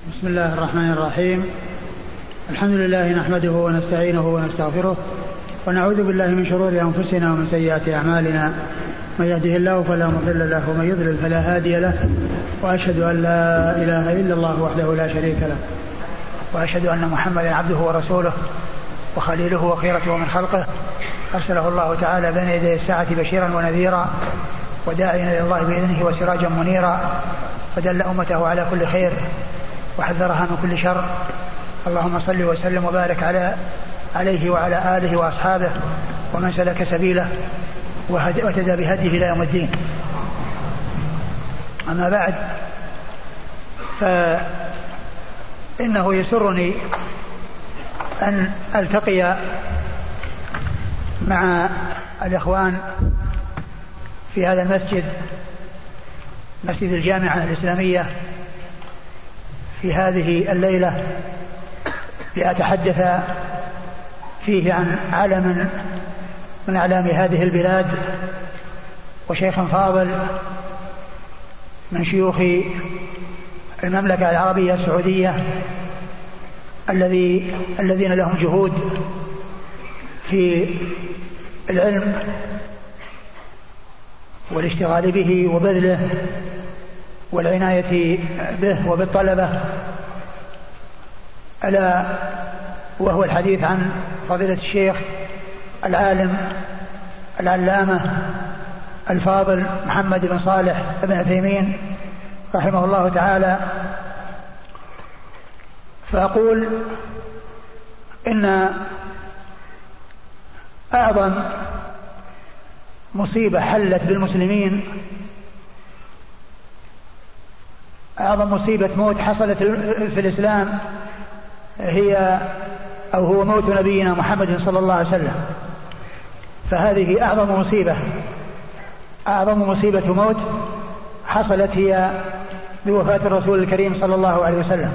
بسم الله الرحمن الرحيم. الحمد لله نحمده ونستعينه ونستغفره ونعوذ بالله من شرور أنفسنا ومن سيئات أعمالنا، من يهده الله فلا مضل له ومن يضلل فلا هادي له، وأشهد أن لا إله إلا الله وحده لا شريك له، وأشهد أن محمدا عبده ورسوله وخليله وخيرته من خلقه، أرسله الله تعالى بين يدي الساعة بشيرا ونذيرا وداعيا إلى الله بإذنه وسراجا منيرا، فدل أمته على كل خير وحذرها من كل شر. اللهم صل وسلم وبارك عليه وعلى آله وأصحابه ومن سلك سبيله وتدى بهديه إلى يوم الدين. أما بعد، فإنه يسرني أن ألتقي مع الإخوان في هذا المسجد، مسجد الجامعة الإسلامية، في هذه الليلة لأتحدث فيه عن علم من أعلام هذه البلاد وشيخ فاضل من شيوخ المملكة العربية السعودية الذين لهم جهود في العلم والاشتغال به وبذله والعناية به وبالطلبة، ألا وهو الحديث عن فضيلة الشيخ العالم العلامة الفاضل محمد بن صالح بن عثيمين رحمه الله تعالى. فأقول إن أعظم مصيبة حلت بالمسلمين، أعظم مصيبة موت حصلت في الإسلام هو موت نبينا محمد صلى الله عليه وسلم. فهذه أعظم مصيبة موت حصلت هي بوفاة الرسول الكريم صلى الله عليه وسلم.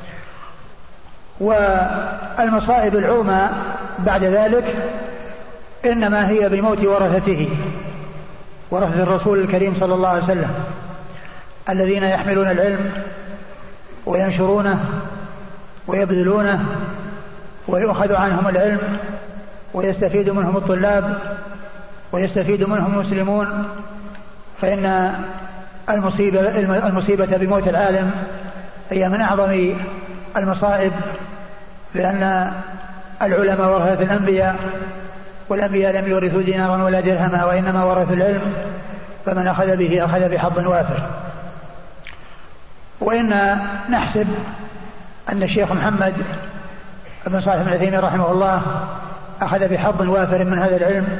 والمصائب العظمى بعد ذلك إنما هي بموت ورثة الرسول الكريم صلى الله عليه وسلم، الذين يحملون العلم وينشرونه ويبذلونه ويؤخذ عنهم العلم ويستفيد منهم الطلاب ويستفيد منهم المسلمون. فإن المصيبة بموت العالم هي من أعظم المصائب، لأن العلماء ورثة الأنبياء، والأنبياء لم يورثوا دينارا ولا درهما وإنما ورثوا العلم، فمن أخذ به أخذ بحظ وافر. وإن نحسب أن الشيخ محمد بن صالح بن عثيمين رحمه الله أخذ بحظ وافر من هذا العلم،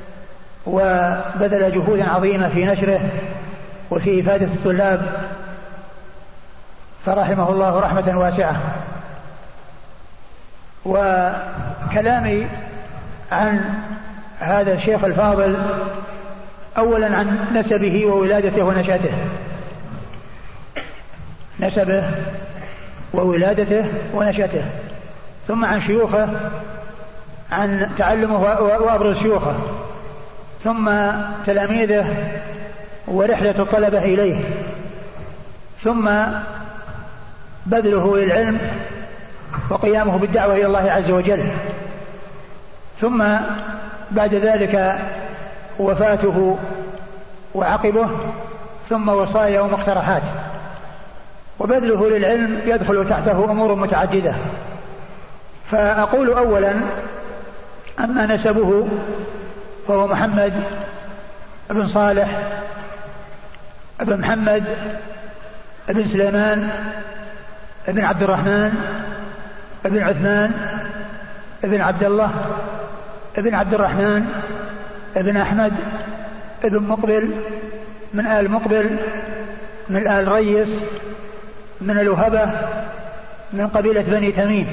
وبذل جهودا عظيمة في نشره وفي إفادة الطلاب، فرحمه الله رحمة واسعة. وكلامي عن هذا الشيخ الفاضل أولا عن نسبه وولادته ونشأته، نسبه وولادته ونشأته، ثم عن شيوخه، عن تعلمه وأبرز شيوخه، ثم تلاميذه ورحلة الطلبة إليه، ثم بذله للعلم وقيامه بالدعوة إلى الله عز وجل، ثم بعد ذلك وفاته وعقبه، ثم وصايا ومقترحات. وبذله للعلم يدخل تحته أمور متعددة. فأقول أولا أما نسبه فهو محمد بن صالح بن محمد بن سليمان بن عبد الرحمن بن عثمان بن عبد الله بن عبد الرحمن بن أحمد بن مقبل من آل مقبل من آل ريس من الوهبة من قبيلة بني تميم.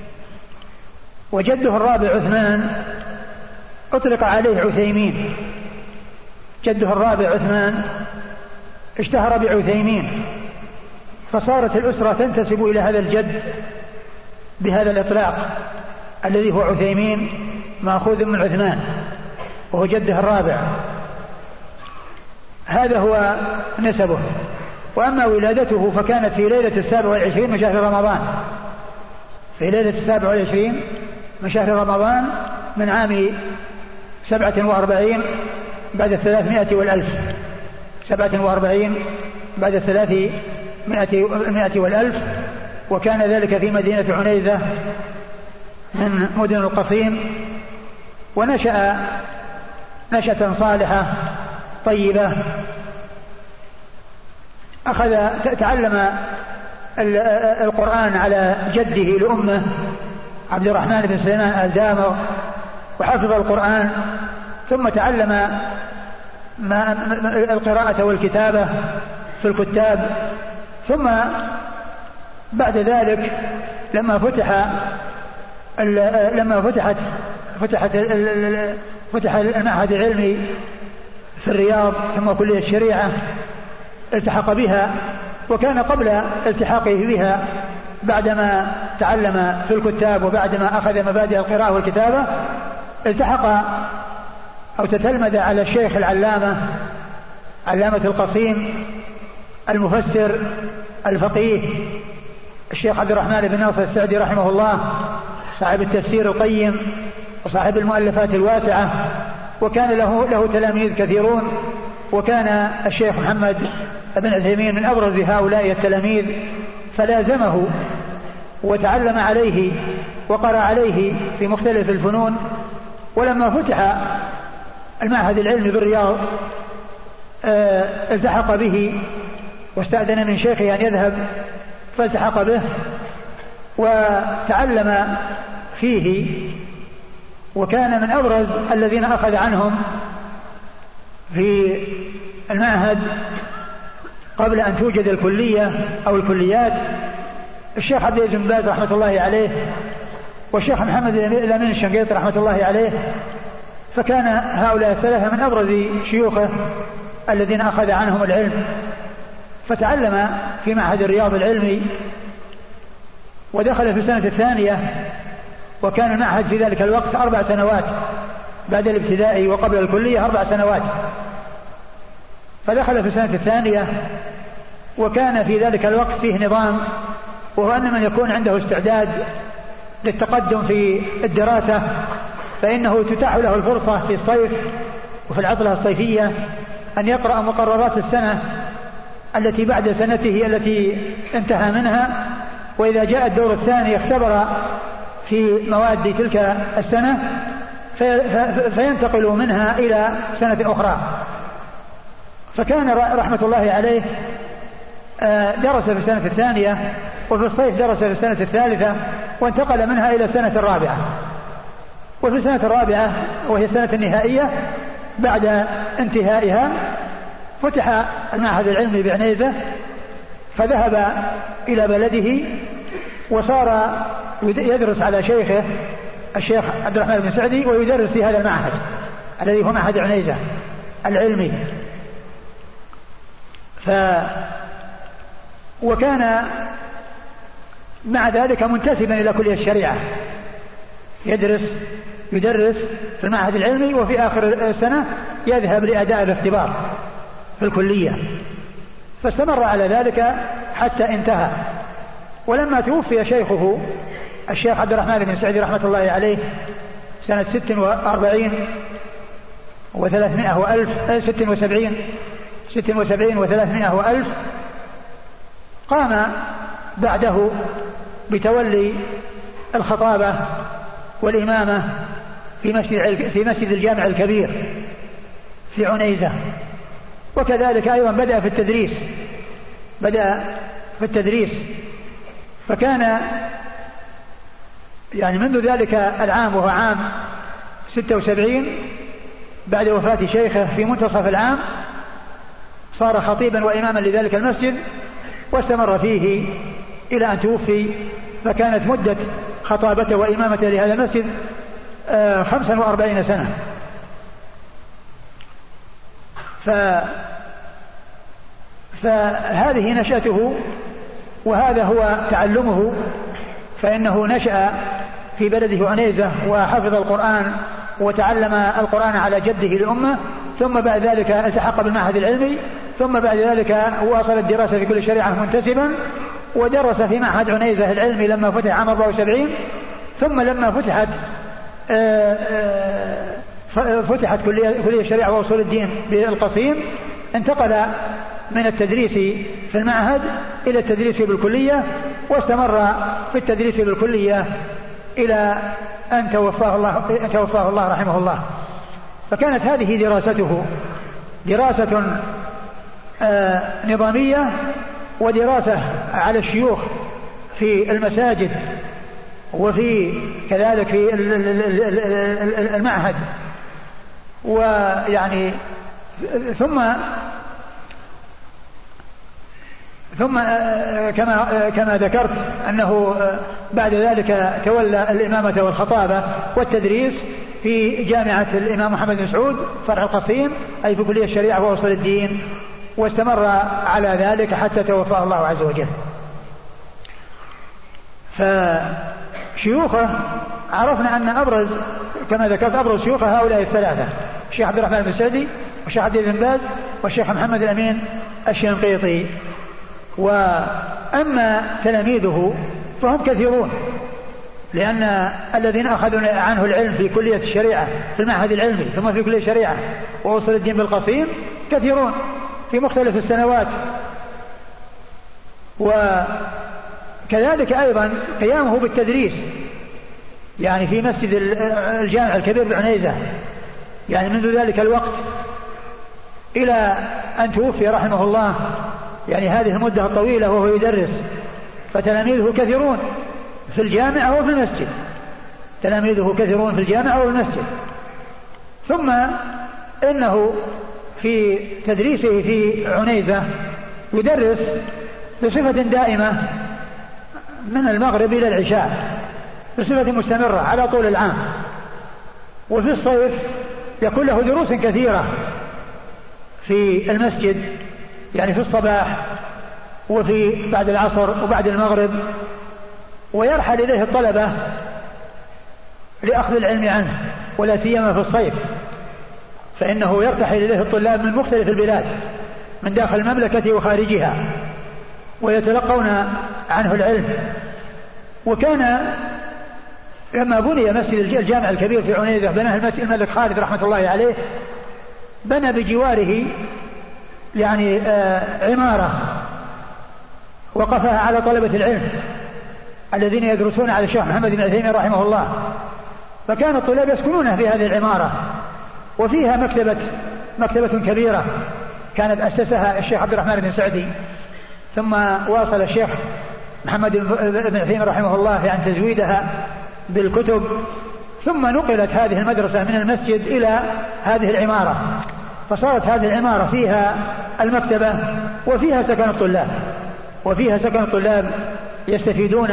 وجده الرابع عثمان أطلق عليه عثيمين، جده الرابع عثمان اشتهر بعثيمين، فصارت الأسرة تنتسب إلى هذا الجد بهذا الإطلاق الذي هو عثيمين، مأخوذ من عثمان وهو جده الرابع. هذا هو نسبه. وأما ولادته فكانت في ليلة 27 من شهر رمضان، في ليلة 27 من شهر رمضان من عام 47 بعد 300 والألف، 47 بعد 300 والألف. وكان ذلك في مدينة عنيزة من مدن القصيم. ونشأ نشأة صالحة طيبة. تعلم القرآن على جده لأمه عبد الرحمن بن سليمان الدامر، وحفظ القرآن، ثم تعلم القراءة والكتابة في الكتاب. ثم بعد ذلك لما فتح المعهد العلمي في الرياض ثم كلية الشريعة التحق بها. وكان قبل التحاقه بها بعدما تعلم في الكتاب وبعدما أخذ مبادئ القراءة والكتابة التحق أو تتلمذ على الشيخ العلامة علامة القصيم المفسر الفقيه الشيخ عبد الرحمن بن ناصر السعدي رحمه الله، صاحب التفسير القيم وصاحب المؤلفات الواسعة، وكان له تلاميذ كثيرون. وكان الشيخ محمد بن عثيمين من أبرز هؤلاء التلاميذ، فلازمه وتعلم عليه وقرأ عليه في مختلف الفنون. ولما فتح المعهد العلمي بالرياض التحق به واستأذن من شيخه أن يذهب، فالتحق به وتعلم فيه. وكان من أبرز الذين أخذ عنهم في المعهد قبل أن توجد الكلية أو الكليات الشيخ عبد العزيز بن باز رحمة الله عليه، والشيخ محمد الأمين الشنقيطي رحمة الله عليه. فكان هؤلاء الثلاثة من أبرز شيوخه الذين أخذ عنهم العلم. فتعلم في معهد الرياض العلمي ودخل في السنة الثانية، وكان المعهد في ذلك الوقت 4 سنوات بعد الابتدائي وقبل الكلية 4 سنوات. فدخل في السنة الثانية، وكان في ذلك الوقت فيه نظام، وهو أن من يكون عنده استعداد للتقدم في الدراسة فإنه تتاح له الفرصة في الصيف وفي العطلة الصيفية أن يقرأ مقررات السنة التي بعد سنته التي انتهى منها، وإذا جاء الدور الثاني اختبر في مواد تلك السنة فينتقل منها إلى سنة أخرى. فكان رحمة الله عليه درس في السنة الثانية، وفي الصيف درس في السنة الثالثة، وانتقل منها إلى السنة الرابعة. وفي السنة الرابعة وهي السنة النهائية بعد انتهائها فتح المعهد العلمي بعنيزة، فذهب إلى بلده وصار يدرس على شيخه الشيخ عبد الرحمن بن سعدي، ويدرس في هذا المعهد الذي هو معهد عنيزة العلمي. وكان مع ذلك منتسبا إلى كلية الشريعة، يدرس في المعهد العلمي، وفي آخر السنة يذهب لأداء الاختبار في الكلية. فاستمر على ذلك حتى انتهى. ولما توفي شيخه الشيخ عبد الرحمن بن سعدي رحمة الله عليه سنة 46 و300 وألف 76 و300 وألف، قام بعده بتولي الخطابة والإمامة في مسجد الجامع الكبير في عنيزة. وكذلك أيضا بدأ في التدريس. فكان يعني منذ ذلك العام وهو عام 76 بعد وفاة شيخه في منتصف العام صار خطيبا وإماما لذلك المسجد، واستمر فيه إلى أن توفي. فكانت مدة خطابته وإمامته لهذا المسجد 45 سنة. فهذه نشأته وهذا هو تعلمه. فإنه نشأ في بلده عنيزة وحفظ القرآن وتعلم القرآن على جده لأمه، ثم بعد ذلك التحق بالمعهد العلمي، ثم بعد ذلك واصل الدراسة في كل شريعة منتسبا، ودرس في معهد عنيزة العلمي لما فتح عام 74. ثم لما فتحت كلية الشريعة وأصول الدين بالقصيم، انتقل من التدريس في المعهد إلى التدريس بالكلية، واستمر في التدريس بالكلية إلى أن توفاه الله رحمه الله. فكانت هذه دراسته دراسة نظامية، ودراسة على الشيوخ في المساجد وفي كذلك في المعهد. ويعني ثم كما ذكرت أنه بعد ذلك تولى الإمامة والخطابة والتدريس في جامعة الإمام محمد بن سعود فرع القصيم، أي في كلية الشريعة وأصول الدين، واستمر على ذلك حتى توفاه الله عز وجل. فشيوخه عرفنا أن أبرز كما ذكرت أبرز شيوخه هؤلاء الثلاثة: الشيخ عبد الرحمن بن سعدي، والشيخ عبد العزيز بن باز، والشيخ محمد الأمين الشنقيطي. وأما تلاميذه فهم كثيرون، لأن الذين أخذوا عنه العلم في كلية الشريعة في المعهد العلمي ثم في كلية الشريعة وأصول الدين بالقصيم كثيرون في مختلف السنوات. وكذلك أيضا قيامه بالتدريس يعني في مسجد الجامع الكبير بعنيزة، يعني منذ ذلك الوقت إلى أن توفي رحمه الله، يعني هذه المدة الطويلة وهو يدرس. فتلاميذه كثيرون في الجامعة وفي المسجد، تلاميذه كثيرون في الجامعة وفي المسجد. ثم إنه في تدريسه في عنيزة يدرس بصفة دائمة من المغرب إلى العشاء، بصفة مستمرة على طول العام. وفي الصيف يكون له دروس كثيرة في المسجد، يعني في الصباح وفي بعد العصر وبعد المغرب، ويرحل إليه الطلبة لأخذ العلم عنه، ولا سيما في الصيف، فإنه يرتحل إليه الطلاب من مختلف البلاد من داخل المملكة وخارجها ويتلقون عنه العلم. وكان لما بني مسجد الجامع الكبير في عنيزة بناه الملك خالد رحمة الله عليه، بنى بجواره يعني عمارة وقفها على طلبة العلم الذين يدرسون على الشيخ محمد بن عثيمين رحمه الله. فكان الطلاب يسكنون في هذه العمارة، وفيها مكتبة كبيرة كانت أسسها الشيخ عبد الرحمن بن سعدي، ثم واصل الشيخ محمد بن عثيمين رحمه الله يعني تزويدها بالكتب. ثم نقلت هذه المدرسة من المسجد إلى هذه العمارة، فصارت هذه العمارة فيها المكتبة وفيها سكن الطلاب يستفيدون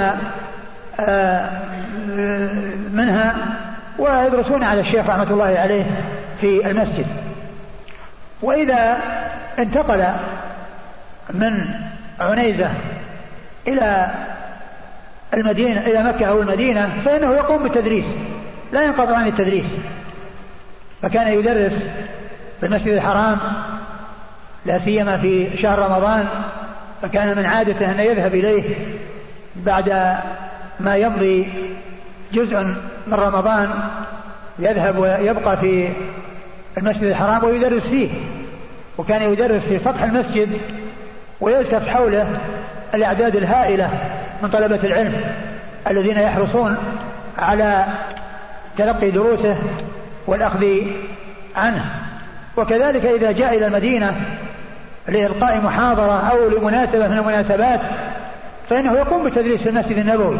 منها ويدرسون على الشيخ رحمة الله عليه في المسجد. وإذا انتقل من عنيزة إلى المدينة إلى مكة أو المدينة فإنه يقوم بالتدريس، لا ينقطع عن التدريس. فكان يدرس في المسجد الحرام لا سيما في شهر رمضان، فكان من عادته أن يذهب إليه بعد ما يمضي جزء من رمضان، يذهب ويبقى في المسجد الحرام ويدرس فيه. وكان يدرس في سطح المسجد ويلتف حوله الأعداد الهائلة من طلبة العلم الذين يحرصون على تلقي دروسه والأخذ عنه. وكذلك إذا جاء إلى المدينة لإلقاء محاضرة أو لمناسبة من المناسبات فإنه يقوم بتدريس في المسجد النبوي،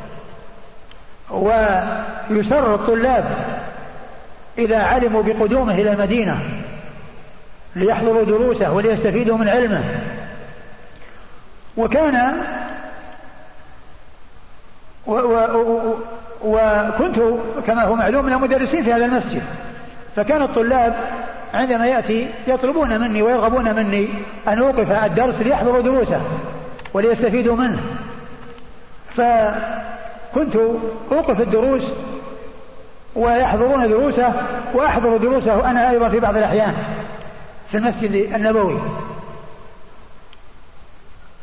ويسر الطلاب إذا علموا بقدومه إلى المدينة ليحضروا دروسه وليستفيدوا من علمه. وكنت كما هو معلوم من المدرسين في هذا المسجد، فكان الطلاب عندما يأتي يطلبون مني ويرغبون مني أن أوقف الدرس ليحضروا دروسه وليستفيدوا منه، فكنت أوقف الدروس ويحضرون دروسه وأحضر دروسه أنا أيضا في بعض الأحيان في المسجد النبوي.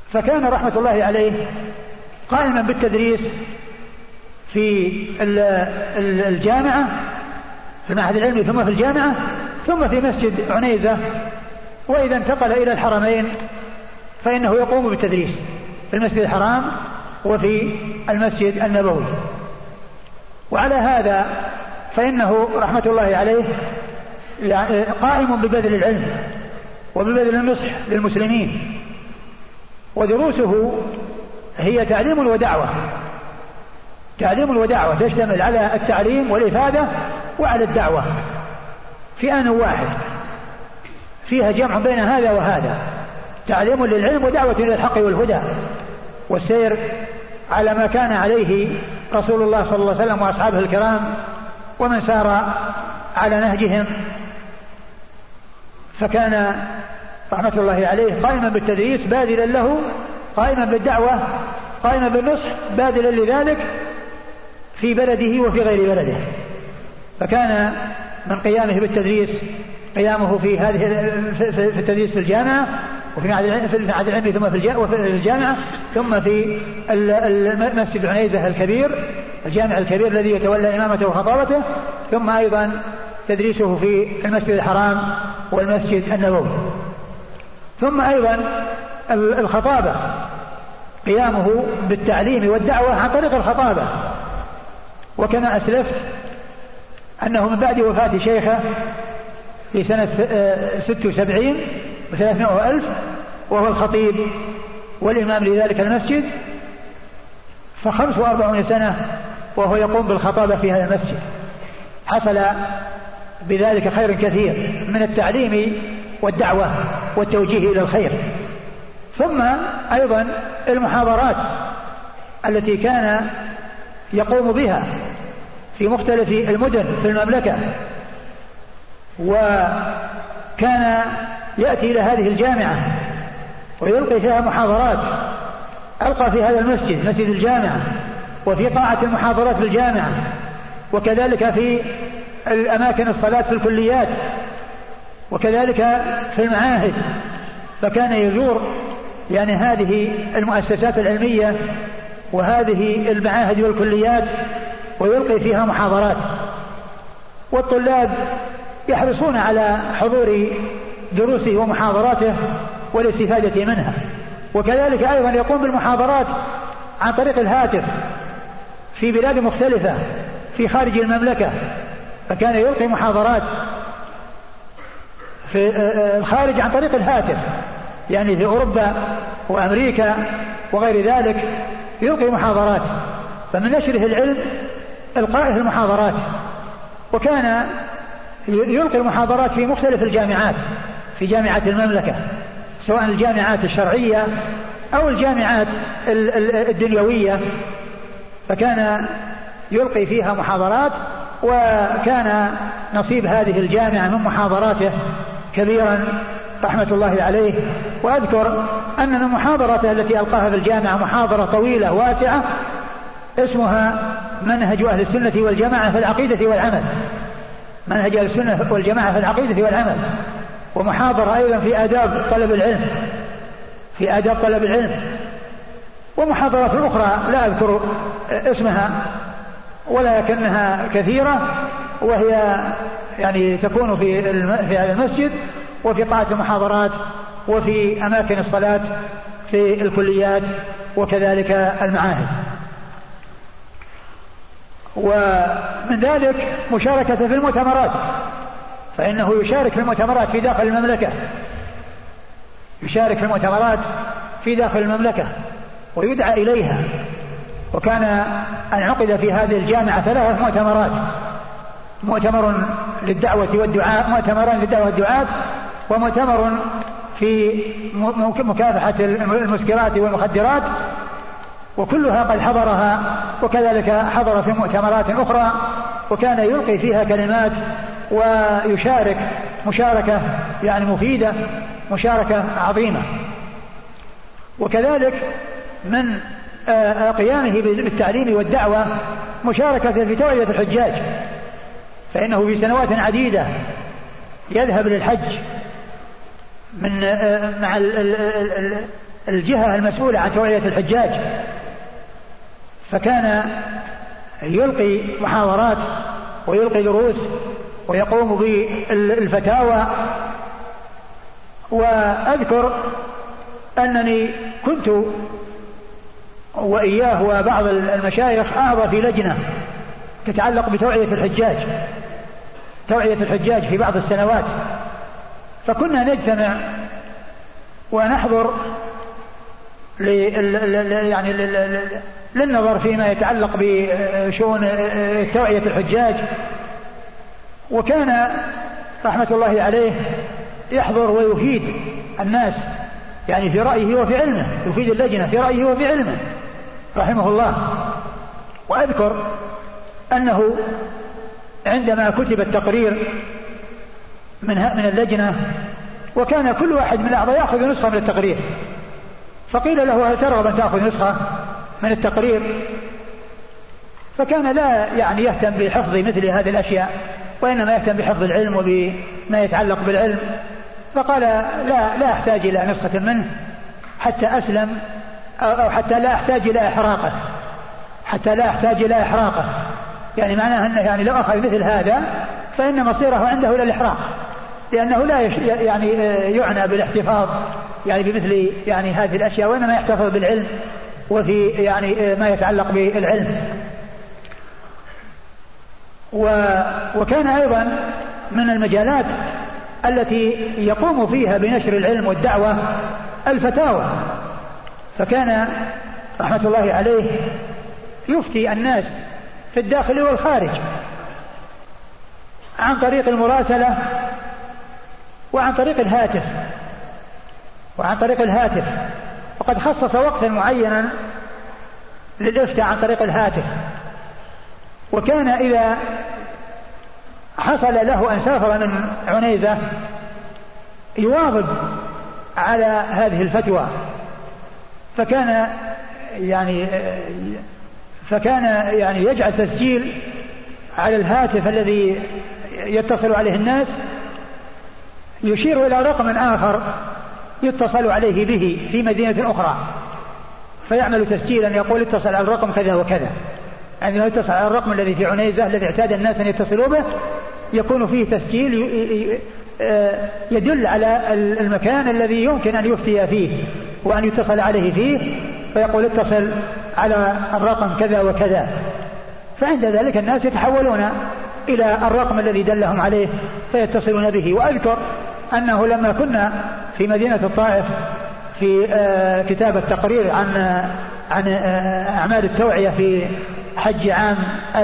فكان رحمة الله عليه قائما بالتدريس في الجامعة في المعهد العلمي ثم في الجامعة ثم في مسجد عنيزة، وإذا انتقل إلى الحرمين فإنه يقوم بالتدريس في المسجد الحرام وفي المسجد النبوي. وعلى هذا فإنه رحمة الله عليه قائم ببذل العلم وببذل النصح للمسلمين، ودروسه هي تعليم ودعوة تشتمل على التعليم والإفادة وعلى الدعوة في آن واحد، فيها جمع بين هذا وهذا، تعليم للعلم ودعوة إلى الحق والهدى والسير على ما كان عليه رسول الله صلى الله عليه وسلم وأصحابه الكرام ومن سار على نهجهم. فكان رحمة الله عليه قائما بالتدريس باذلا له، قائما بالدعوة، قائما بالنصح باذلا لذلك في بلده وفي غير بلده. فكان من قيامه بالتدريس قيامه في التدريس في الجامعة وفي المعهد العلمي ثم في الجامعة ثم في المسجد عنيزة الكبير الجامع الكبير الذي يتولى إمامته وخطابته، ثم أيضا تدريسه في المسجد الحرام والمسجد النبوي، ثم أيضا الخطابة قيامه بالتعليم والدعوة عن طريق الخطابة. وكما أسلفت أنه من بعد وفاة شيخه في سنة 76 و300,000 وهو الخطيب والإمام لذلك المسجد، ف45 سنة وهو يقوم بالخطابة في هذا المسجد. حصل بذلك خير كثير من التعليم والدعوة والتوجيه إلى الخير. ثم أيضا المحاضرات التي كان يقوم بها في مختلف المدن في المملكة، وكان يأتي إلى هذه الجامعة ويلقي فيها محاضرات. ألقى في هذا المسجد مسجد الجامعة وفي قاعة المحاضرات في الجامعة، وكذلك في الأماكن الصلاة في الكليات، وكذلك في المعاهد. فكان يزور يعني هذه المؤسسات العلمية وهذه المعاهد والكليات ويلقي فيها محاضرات، والطلاب يحرصون على حضور دروسه ومحاضراته والاستفادة منها. وكذلك أيضا يقوم بالمحاضرات عن طريق الهاتف في بلاد مختلفة في خارج المملكة، فكان يلقي محاضرات في الخارج عن طريق الهاتف، يعني في أوروبا وأمريكا وغير ذلك يلقي محاضرات. فمن نشره العلم إلقائه المحاضرات. وكان يلقي المحاضرات في مختلف الجامعات في جامعات المملكة، سواء الجامعات الشرعية أو الجامعات الدنيوية، فكان يلقي فيها محاضرات. وكان نصيب هذه الجامعة من محاضراته كبيرا رحمة الله عليه. وأذكر أن من محاضرته التي ألقاها في الجامعة محاضرة طويلة واسعة اسمها منهج أهل السنة والجماعة في العقيدة والعمل، منهج أهل السنة والجماعة في العقيدة والعمل. ومحاضرة أيضا في آداب طلب العلم، ومحاضرات أخرى لا أذكر اسمها ولكنها كثيرة، وهي يعني تكون في هذا المسجد وفي قاعة المحاضرات وفي أماكن الصلاة في الكليات وكذلك المعاهد. ومن ذلك مشاركة في المؤتمرات، فإنه يشارك في المؤتمرات في داخل المملكة، يشارك في المؤتمرات في داخل المملكة ويدعى إليها. وكان أن عقد في هذه الجامعة 3 مؤتمرات: مؤتمر للدعوة والدعاء، مؤتمران للدعوة والدعاء، ومؤتمر في مكافحة المسكرات والمخدرات، وكلها قد حضرها. وكذلك حضر في مؤتمرات أخرى وكان يلقي فيها كلمات ويشارك مشاركة يعني مفيدة، مشاركة عظيمة. وكذلك من قيامه بالتعليم والدعوة مشاركة في توعية الحجاج، فإنه في سنوات عديدة يذهب للحج مع الجهة المسؤولة عن توعية الحجاج، فكان يلقي محاضرات ويلقي دروس ويقوم بالفتاوى. وأذكر أنني كنت وإياه وبعض المشايخ أعضى في لجنة تتعلق بتوعية الحجاج في بعض السنوات، فكنا نجتمع ونحضر يعني للنظر فيما يتعلق بشؤون توعية الحجاج. وكان رحمة الله عليه يحضر ويفيد الناس يعني في رأيه وفي علمه، يفيد اللجنة في رأيه وفي علمه رحمه الله. وأذكر أنه عندما كتب التقرير من اللجنة، وكان كل واحد من الأعضاء يأخذ نسخة من التقرير، فقيل له هل ترغب أن تأخذ نسخة من التقرير؟ فكان لا يعني يهتم بحفظ مثل هذه الأشياء، وإنما يهتم بحفظ العلم وبما يتعلق بالعلم. فقال لا أحتاج إلى نسخة منه حتى أسلم، أو حتى لا أحتاج إلى إحراقه، يعني معناه أنه يعني لو أخذ مثل هذا فإن مصيره عنده إلى الإحراق، لأنه لا يعني يعنى بالاحتفاظ يعني بمثل يعني هذه الأشياء، وإنما يحتفظ بالعلم وفي يعني ما يتعلق بالعلم. وكان أيضا من المجالات التي يقوم فيها بنشر العلم والدعوة الفتاوى، فكان رحمة الله عليه يفتي الناس في الداخل والخارج عن طريق المراسلة وعن طريق الهاتف، وقد خصص وقتا معينا للإفتاء عن طريق الهاتف. وكان إذا حصل له أن سافر من عنيزة يواظب على هذه الفتوى، فكان يعني يجعل تسجيل على الهاتف الذي يتصل عليه الناس، يشير إلى رقم آخر يتصل عليه به في مدينة أخرى، فيعمل تسجيلا يقول اتصل على الرقم كذا وكذا، يعني يتصل على الرقم الذي في عنيزة الذي اعتاد الناس أن يتصلوا به، يكون فيه تسجيل يدل على المكان الذي يمكن أن يفتي فيه وأن يتصل عليه فيه، فيقول اتصل على الرقم كذا وكذا. فعند ذلك الناس يتحولون إلى الرقم الذي دلهم عليه فيتصلون به. وأذكر أنه لما كنا في مدينة الطائف في كتاب التقرير عن أعمال التوعية في حج عام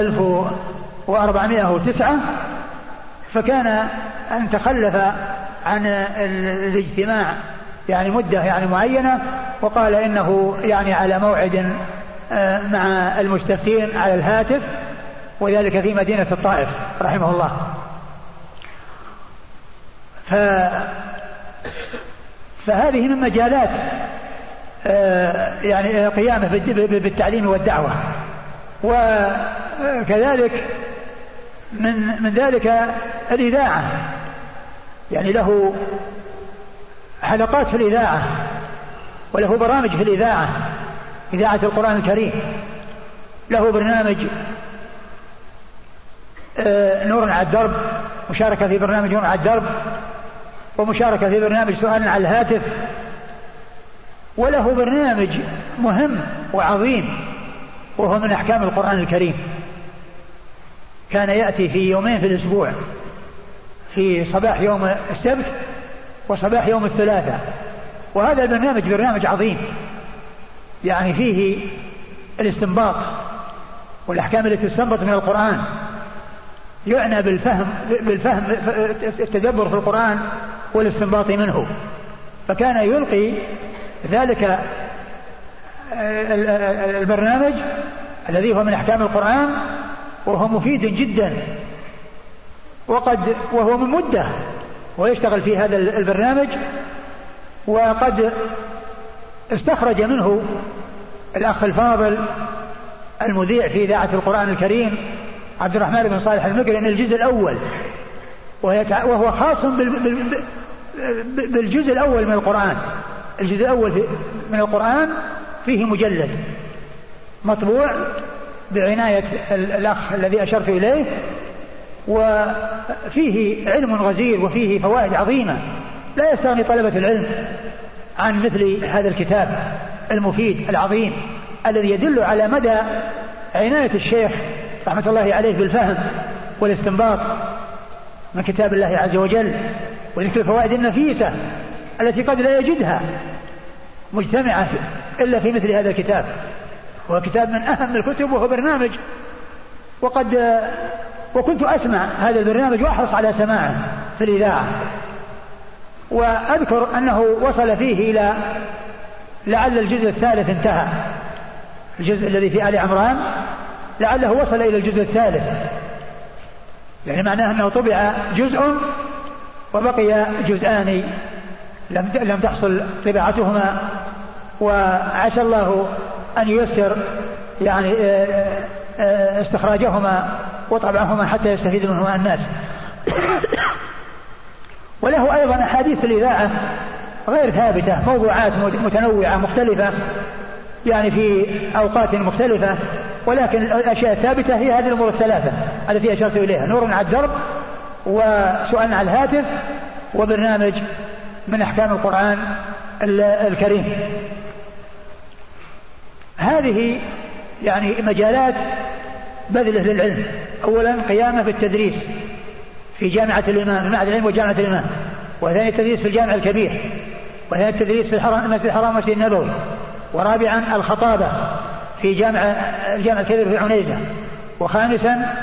1409، فكان أن تخلف عن الاجتماع يعني مدة يعني معينة، وقال إنه يعني على موعد مع المستفتين على الهاتف، وذلك في مدينة الطائف رحمه الله. فهذه من مجالات يعني قيامه بالتعليم والدعوة. وكذلك من ذلك الإذاعة، يعني له حلقات في الإذاعة وله برامج في الإذاعة، إذاعة القرآن الكريم، له برنامج نور على الدرب، مشاركة في برنامج نور على الدرب، ومشاركة في برنامج سؤال على الهاتف، وله برنامج مهم وعظيم وهو من أحكام القرآن الكريم، كان يأتي في يومين في الأسبوع، في صباح يوم السبت وصباح يوم الثلاثاء. وهذا البرنامج برنامج عظيم، يعني فيه الاستنباط والأحكام التي تستنبط من القرآن، يعنى بالفهم التدبر في القرآن والاستنباط منه. فكان يلقي ذلك البرنامج الذي هو من أحكام القرآن، وهو مفيد جدا، وهو من مدة ويشتغل في هذا البرنامج، وقد استخرج منه الأخ الفاضل المذيع في إذاعة القرآن الكريم عبد الرحمن بن صالح المقرن الجزء الأول، وهو خاص بالجزء الأول من القرآن، الجزء الأول من القرآن فيه مجلد مطبوع بعناية الأخ الذي أشرت إليه، وفيه علم غزير وفيه فوائد عظيمة لا يستغني طلبة العلم عن مثل هذا الكتاب المفيد العظيم الذي يدل على مدى عناية الشيخ رحمة الله عليه بالفهم والاستنباط من كتاب الله عز وجل، وذكر الفوائد النفيسة التي قد لا يجدها مجتمعة إلا في مثل هذا الكتاب. هو كتاب من أهم الكتب، وهو برنامج، وكنت أسمع هذا البرنامج وأحرص على سماعه في الإذاعة، وأذكر أنه وصل فيه إلى لعل الجزء الثالث انتهى، الجزء الذي في آل عمران لعله وصل إلى الجزء الثالث، يعني معناه أنه طبع جزء وبقي جزءان لم تحصل طباعتهما، وعسى الله أن ييسر يعني استخراجهما وطبعهما حتى يستفيد منهما الناس. وله أيضا أحاديث في الإذاعة غير ثابتة، موضوعات متنوعة مختلفة يعني في أوقات مختلفة، ولكن الأشياء الثابتة هي هذه الأمور الثلاثة التي أشرت إليها: نور على الدرب، وسؤال على الهاتف، وبرنامج من أحكام القرآن الكريم. هذه يعني مجالات بذله للعلم. أولا قيامه بالتدريس في جامعة الإمام، معهد العلم وجامعة الإمام، وثاني التدريس في الجامع الكبير، وثاني التدريس في المسجد الحرام والمسجد النبوي، ورابعا الخطابة في الجامع الكبير في عنيزة، وخامسا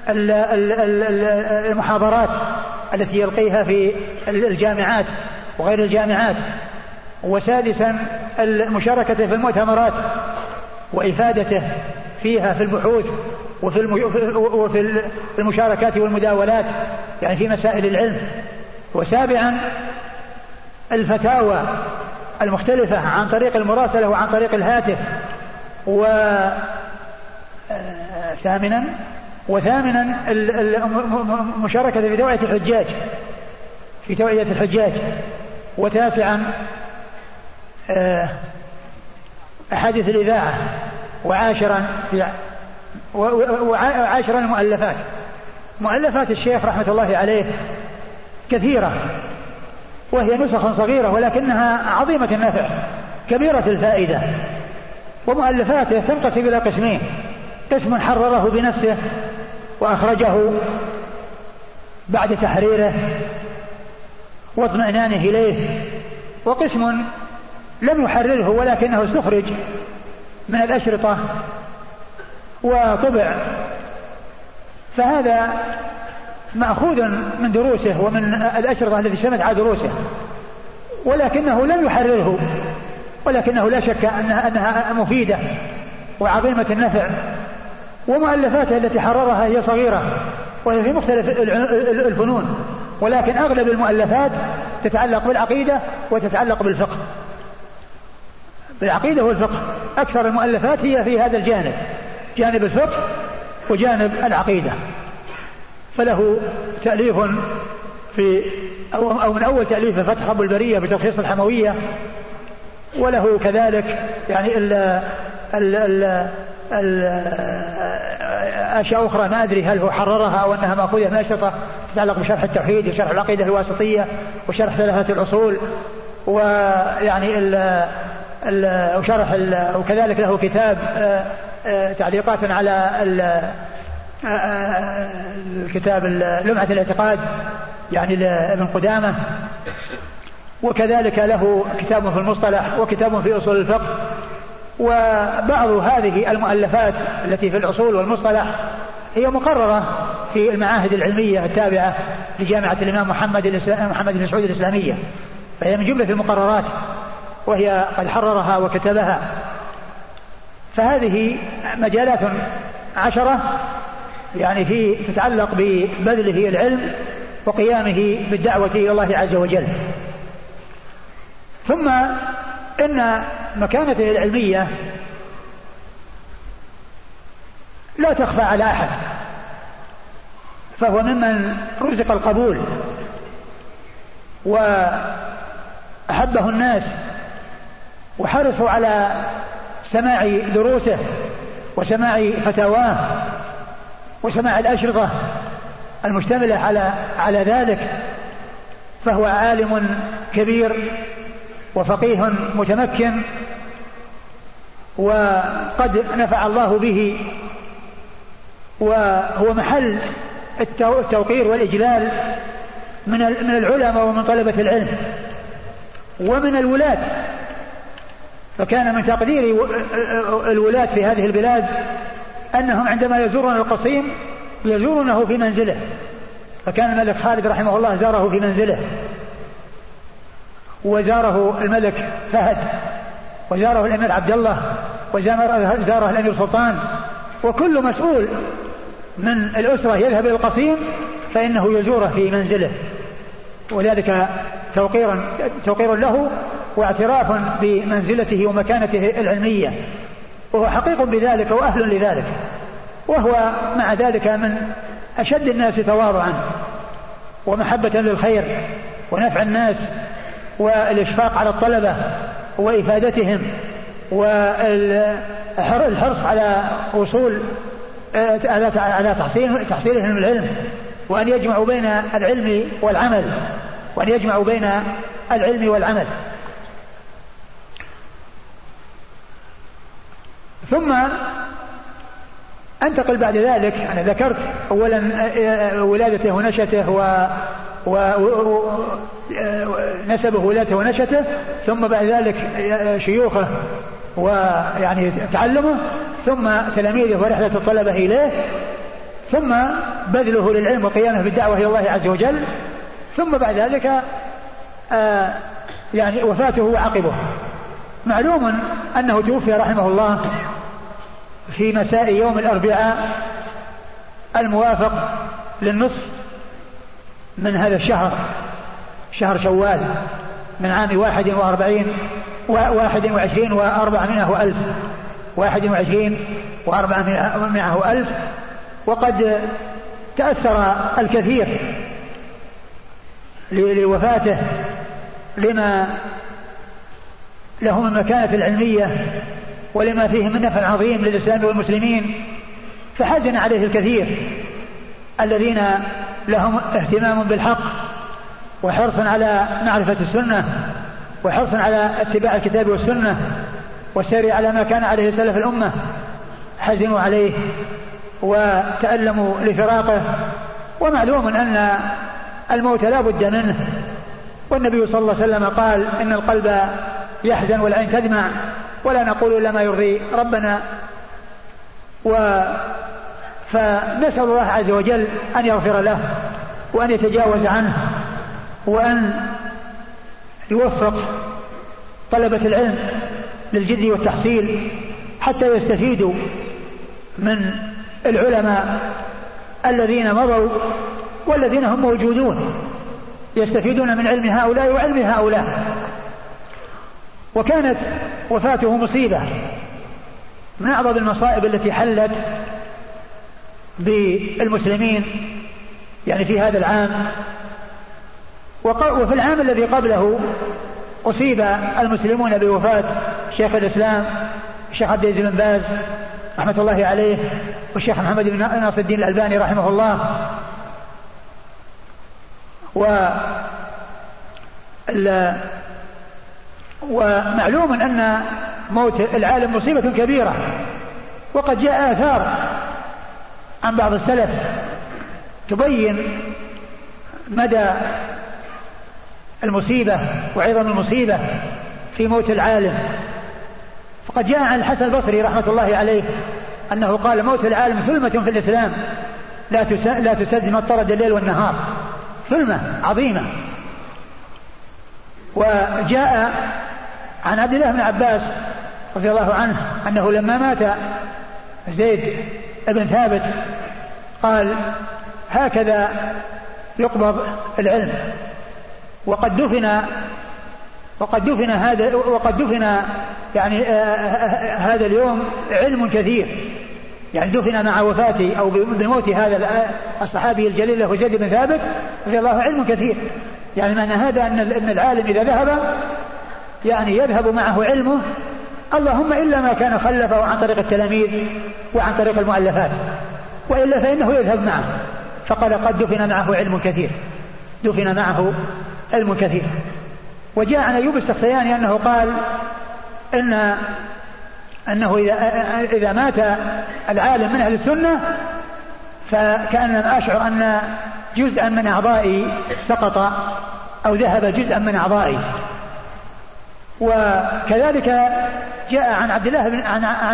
المحاضرات التي يلقيها في الجامعات وغير الجامعات، وسادسا المشاركة في المؤتمرات وإفادته فيها في البحوث وفي المشاركات والمداولات يعني في مسائل العلم، وسابعا الفتاوى المختلفة عن طريق المراسلة وعن طريق الهاتف، وثامنا المشاركة في توعية الحجاج، وتاسعا أحاديث الإذاعة، وعاشرا المؤلفات. مؤلفات الشيخ رحمة الله عليه كثيرة، وهي نسخ صغيرة ولكنها عظيمة النفع كبيرة الفائدة. ومؤلفاته تنقسم إلى قسمين: قسم حرره بنفسه وأخرجه بعد تحريره واطمئنانه إليه، وقسم لم يحرره ولكنه استخرج من الأشرطة وطبع، فهذا مأخوذ من دروسه ومن الأشرطة التي اشتملت على دروسه، ولكنه لم يحرره، ولكنه لا شك أنها مفيدة وعظيمة النفع. ومؤلفاته التي حررها هي صغيرة وهي في مختلف الفنون، ولكن أغلب المؤلفات تتعلق بالعقيدة وتتعلق بالفقه، بالعقيدة والفقه. أكثر المؤلفات هي في هذا الجانب، جانب الفقه وجانب العقيدة. فله تأليف في أو من أول تأليف فتح رب البرية بتلخيص الحموية، وله كذلك يعني أشياء أخرى ما أدري هل هو حررها أو أنها مأخوذة من أشرطة تتعلق بشرح التوحيد وشرح العقيدة الواسطية وشرح ثلاثة الأصول، ويعني وشرح وكذلك له كتاب تعليقات على الكتاب لمعة الاعتقاد يعني لابن قدامة، وكذلك له كتاب في المصطلح وكتاب في أصول الفقه. وبعض هذه المؤلفات التي في الأصول والمصطلح هي مقررة في المعاهد العلمية التابعة لجامعة الإمام محمد بن سعود الإسلامية، فهي من جملة المقررات وهي قد حررها وكتبها. فهذه مجالات 10 يعني تتعلق ببذله العلم وقيامه بالدعوة إلى الله عز وجل. ثم إن مكانته العلمية لا تخفى على أحد، فهو ممن رزق القبول وأحبه الناس وحرصوا على سماع دروسه وسماع فتاواه وسماع الأشرطة المشتملة على ذلك، فهو عالم كبير وفقيه متمكن، وقد نفع الله به، وهو محل التوقير والإجلال من العلماء ومن طلبة العلم ومن الولاة. فكان من تقدير الولاة في هذه البلاد أنهم عندما يزورون القصيم يزورونه في منزله، فكان الملك خالد رحمه الله زاره في منزله، وزاره الملك فهد، وزاره الأمير عبد الله، وزاره الأمير سلطان، وكل مسؤول من الأسرة يذهب إلى القصيم فإنه يزوره في منزله، وذلك توقير له واعتراف بمنزلته ومكانته العلمية، وهو حقيق بذلك وأهل لذلك، وهو مع ذلك من أشد الناس تواضعا ومحبة للخير ونفع الناس والإشفاق على الطلبة وإفادتهم والحرص على وصول على تحصيلهم العلم، وأن يجمعوا بين العلم والعمل ثم أنتقل بعد ذلك. أنا ذكرت أولا ولادته ونشأته ونسبه ولادته ونشأته، ثم بعد ذلك شيوخه ويعني تعلمه، ثم تلاميذه ورحلة الطلبة إليه، ثم بذله للعلم وقيامه بالدعوة إلى الله عز وجل، ثم بعد ذلك يعني وفاته وعقبه. معلوم أنه توفي رحمه الله في مساء يوم الأربعاء الموافق للنصف من هذا الشهر، شهر شوال، من عام 21 و400 ألف. وقد تأثر الكثير لوفاته لما له من مكانة العلمية ولما فيه من نفع عظيم للإسلام والمسلمين، فحزن عليه الكثير الذين لهم اهتمام بالحق وحرص على معرفة السنة وحرص على اتباع الكتاب والسنة والسير على ما كان عليه سلف الأمة، حزنوا عليه وتألموا لفراقه. ومعلوم أن الموت لا بد منه، والنبي صلى الله عليه وسلم قال إن القلب يحزن والعين تدمع ولا نقول إلا ما يرضي ربنا. فنسأل الله عز وجل أن يغفر له وأن يتجاوز عنه وأن يوفق طلبة العلم للجد والتحصيل حتى يستفيدوا من العلماء الذين مضوا والذين هم موجودون، يستفيدون من علم هؤلاء وعلم هؤلاء. وكانت وفاته مصيبة من أعظم المصائب التي حلت بالمسلمين يعني في هذا العام. وفي العام الذي قبله أصيب المسلمون بوفاة شيخ الإسلام الشيخ عبد العزيز بن باز رحمة الله عليه والشيخ محمد بن ناصر الدين الألباني رحمه الله. ومعلوم أن موت العالم مصيبة كبيرة، وقد جاء آثار عن بعض السلف تبين مدى المصيبة وعظم المصيبة في موت العالم. فقد جاء عن الحسن البصري رحمة الله عليه أنه قال موت العالم ثلمة في الإسلام لا تسد ما طرد الليل والنهار، ثلمة عظيمة. وجاء عن عبد الله بن عباس رضي الله عنه أنه لما مات زيد بن ثابت قال هكذا يقبض العلم، وقد دفن يعني هذا اليوم علم كثير، يعني دفن مع وفاته أو بموت هذا الصحابي الجليل له زيد بن ثابت رضي الله عنه علم كثير. يعني معنى هذا أن العالم إذا ذهب يعني يذهب معه علمه، اللهم إلا ما كان خلفه عن طريق التلاميذ وعن طريق المؤلفات، وإلا فإنه يذهب معه. فقال قد دفن معه علم كثير، دفن معه علم كثير. وجاء عن أيوب السختياني أنه قال أنه إذا مات العالم من أهل السنة فكأنما أشعر أن جزءا من أعضائي سقط أو ذهب جزءا من أعضائي. وكذلك جاء عن عبد الله بن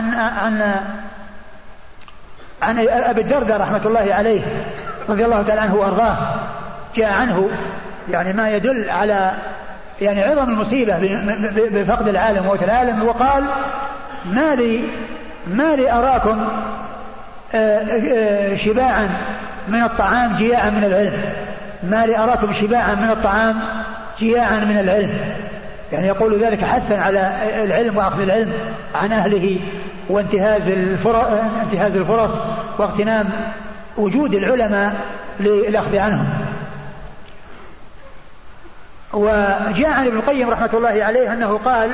عن أبي الدرداء رحمة الله عليه رضي الله تعالى عنه وأرضاه، جاء عنه يعني ما يدل على يعني عظم المصيبة بفقد العالم وموت العالم. وقال ما لي أراكم شباعا من الطعام جياعا من العلم، ما لي أراكم شباعا من الطعام جياعا من العلم. يعني يقول ذلك حثا على العلم وأخذ العلم عن أهله وانتهاز الفرص واغتنام وجود العلماء للأخذ عنهم. وجاء عن ابن القيم رحمة الله عليه أنه قال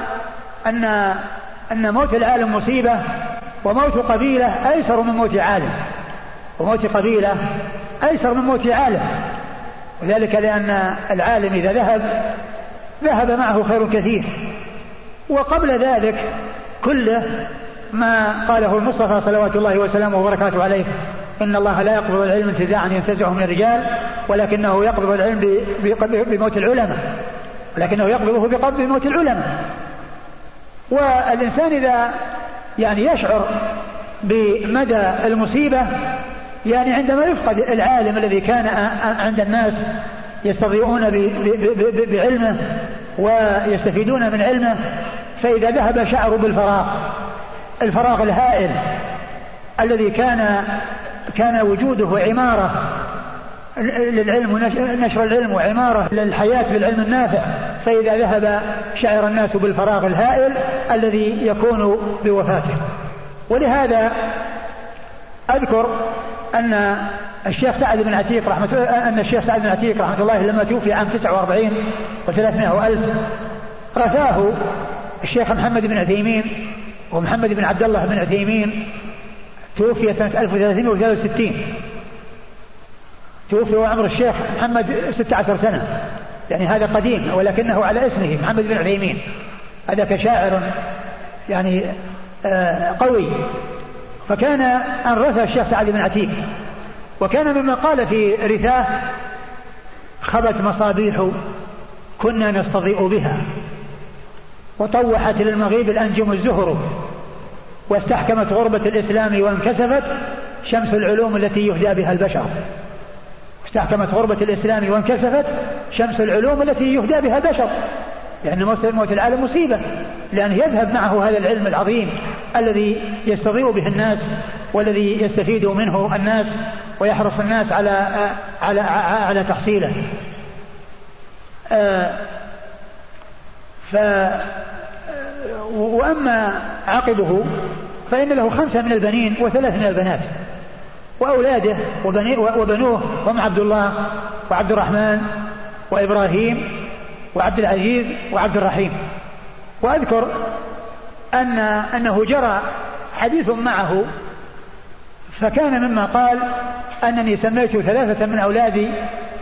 أن موت العالم مصيبة، وموت قبيلة أيسر من موت عالم، وموت قبيلة أيسر من موت عالم. وذلك لأن العالم إذا ذهب معه خير كثير. وقبل ذلك كله ما قاله المصطفى صلوات الله وسلامه وبركاته عليه: إن الله لا يقبض العلم انتزاعا ينتزعه من الرجال، ولكنه يقبض العلم بموت العلماء، ولكنه يقبضه بموت العلماء. والإنسان إذا يعني يشعر بمدى المصيبة يعني عندما يفقد العالم الذي كان عند الناس يستضيئون بعلمه ويستفيدون من علمه، فإذا ذهب شعروا الفراغ الهائل الذي كان وجوده عمارة للعلم ونشر العلم وعمارة للحياة بالعلم النافع، فإذا ذهب شعر الناس بالفراغ الهائل الذي يكون بوفاته. ولهذا أذكر أن الشيخ سعد بن عتيق رحمة الله لما توفي عام 49 و300 ألف رثاه الشيخ محمد بن عثيمين، ومحمد بن عبد الله بن عثيمين توفي سنة 1363، توفي وعمر الشيخ محمد 16 سنة، يعني هذا قديم ولكنه على اسمه محمد بن عثيمين. هذا كشاعر يعني قوي. فكان أن رثى الشيخ سعد بن عتيق، وكان مما قال في رثاه: خبت مصابيح كنا نستضيء بها، وطوحت للمغيب الأنجم الزهر، واستحكمت غربة الإسلام وانكسفت شمس العلوم التي يهدى بها البشر. استحكمت غربة الإسلام وانكسفت شمس العلوم التي يهدى بها البشر، لأن موت العالم مصيبة، لأنه يذهب معه هذا العلم العظيم الذي يستضيء به الناس والذي يستفيد منه الناس ويحرص الناس على تحصيله. وأما عقبه فإن له 5 من البنين و3 من البنات، وأولاده وبنوه هم عبد الله وعبد الرحمن وإبراهيم وعبد العزيز وعبد الرحيم. وأذكر أنه جرى حديث معه، فكان مما قال: أنني سميت 3 من أولادي